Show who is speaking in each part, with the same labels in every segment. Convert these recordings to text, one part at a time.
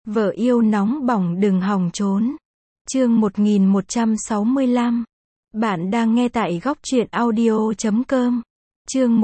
Speaker 1: Vợ yêu nóng bỏng đừng hòng trốn. Chương 1165. Bạn đang nghe tại góc truyện audio.com. Chương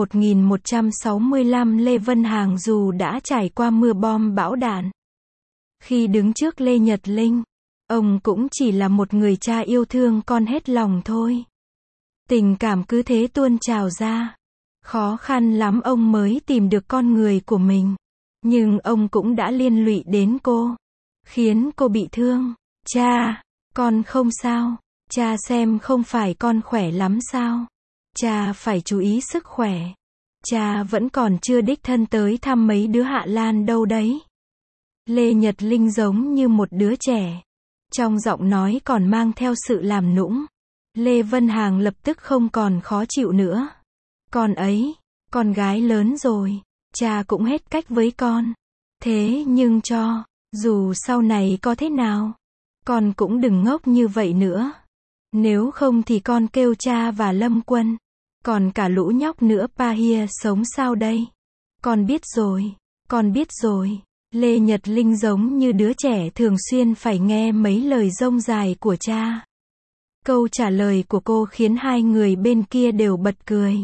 Speaker 1: 1165. Lê Vân Hàng dù đã trải qua mưa bom bão đạn. Khi đứng trước Lê Nhật Linh, ông cũng chỉ là một người cha yêu thương con hết lòng thôi. Tình cảm cứ thế tuôn trào ra. Khó khăn lắm ông mới tìm được con người của mình. Nhưng ông cũng đã liên lụy đến cô, khiến cô bị thương. Cha, con không sao. Cha xem không phải con khỏe lắm sao? Cha phải chú ý sức khỏe. Cha vẫn còn chưa đích thân tới thăm mấy đứa Hạ Lan đâu đấy. Lê Nhật Linh giống như một đứa trẻ. Trong giọng nói còn mang theo sự làm nũng. Lê Vân Hàng lập tức không còn khó chịu nữa. Con ấy, con gái lớn rồi. Cha cũng hết cách với con. Thế nhưng dù sau này có thế nào, con cũng đừng ngốc như vậy nữa. Nếu không thì con kêu cha và Lâm Quân, còn cả lũ nhóc nữa Pahia sống sao đây? Con biết rồi, con biết rồi. Lê Nhật Linh giống như đứa trẻ thường xuyên phải nghe mấy lời rông dài của cha. Câu trả lời của cô khiến hai người bên kia đều bật cười.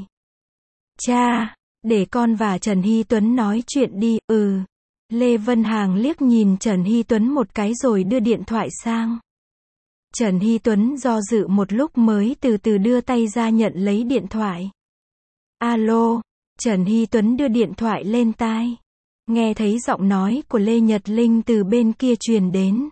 Speaker 1: Cha, để con và Trần Hy Tuấn nói chuyện đi. Lê Vân Hàng liếc nhìn Trần Hy Tuấn một cái rồi đưa điện thoại sang. Trần Hy Tuấn do dự một lúc mới từ từ đưa tay ra nhận lấy điện thoại. Alo, Trần Hy Tuấn đưa điện thoại lên tai. Nghe thấy giọng nói của Lê Nhật Linh từ bên kia truyền đến.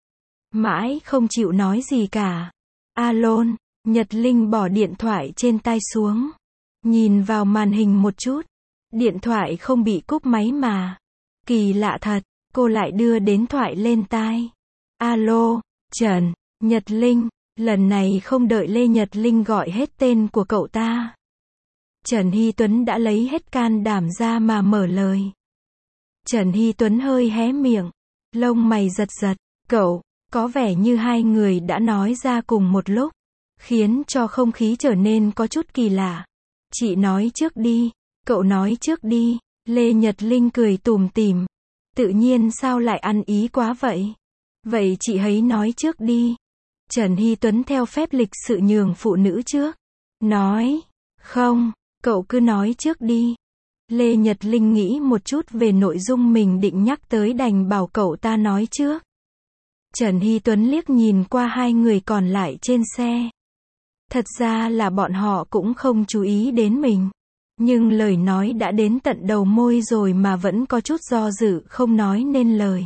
Speaker 1: Mãi không chịu nói gì cả. Alo, Nhật Linh bỏ điện thoại trên tay xuống. Nhìn vào màn hình một chút. Điện thoại không bị cúp máy mà. Kỳ lạ thật, cô lại đưa đến thoại lên tai. Alo, Trần, Nhật Linh, lần này không đợi Lê Nhật Linh gọi hết tên của cậu ta. Trần Hy Tuấn đã lấy hết can đảm ra mà mở lời. Trần Hy Tuấn hơi hé miệng, lông mày giật giật, cậu, có vẻ như hai người đã nói ra cùng một lúc, khiến cho không khí trở nên có chút kỳ lạ. Chị nói trước đi, cậu nói trước đi. Lê Nhật Linh cười tủm tỉm. Tự nhiên sao lại ăn ý quá vậy? Vậy chị hãy nói trước đi. Trần Hy Tuấn theo phép lịch sự nhường phụ nữ trước. Nói, không, cậu cứ nói trước đi. Lê Nhật Linh nghĩ một chút về nội dung mình định nhắc tới đành bảo cậu ta nói trước. Trần Hy Tuấn liếc nhìn qua hai người còn lại trên xe. Thật ra là bọn họ cũng không chú ý đến mình. Nhưng lời nói đã đến tận đầu môi rồi mà vẫn có chút do dự không nói nên lời.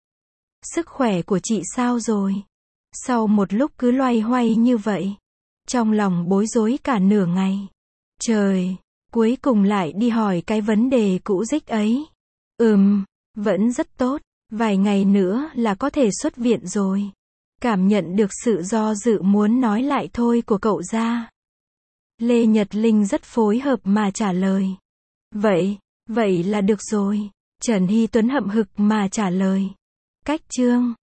Speaker 1: Sức khỏe của chị sao rồi? Sau một lúc cứ loay hoay như vậy, trong lòng bối rối cả nửa ngày. Trời, cuối cùng lại đi hỏi cái vấn đề cũ rích ấy. Vẫn rất tốt, vài ngày nữa là có thể xuất viện rồi. Cảm nhận được sự do dự muốn nói lại thôi của cậu ra. Lê Nhật Linh rất phối hợp mà trả lời. Vậy là được rồi. Trần Hy Tuấn hậm hực mà trả lời. Cách chương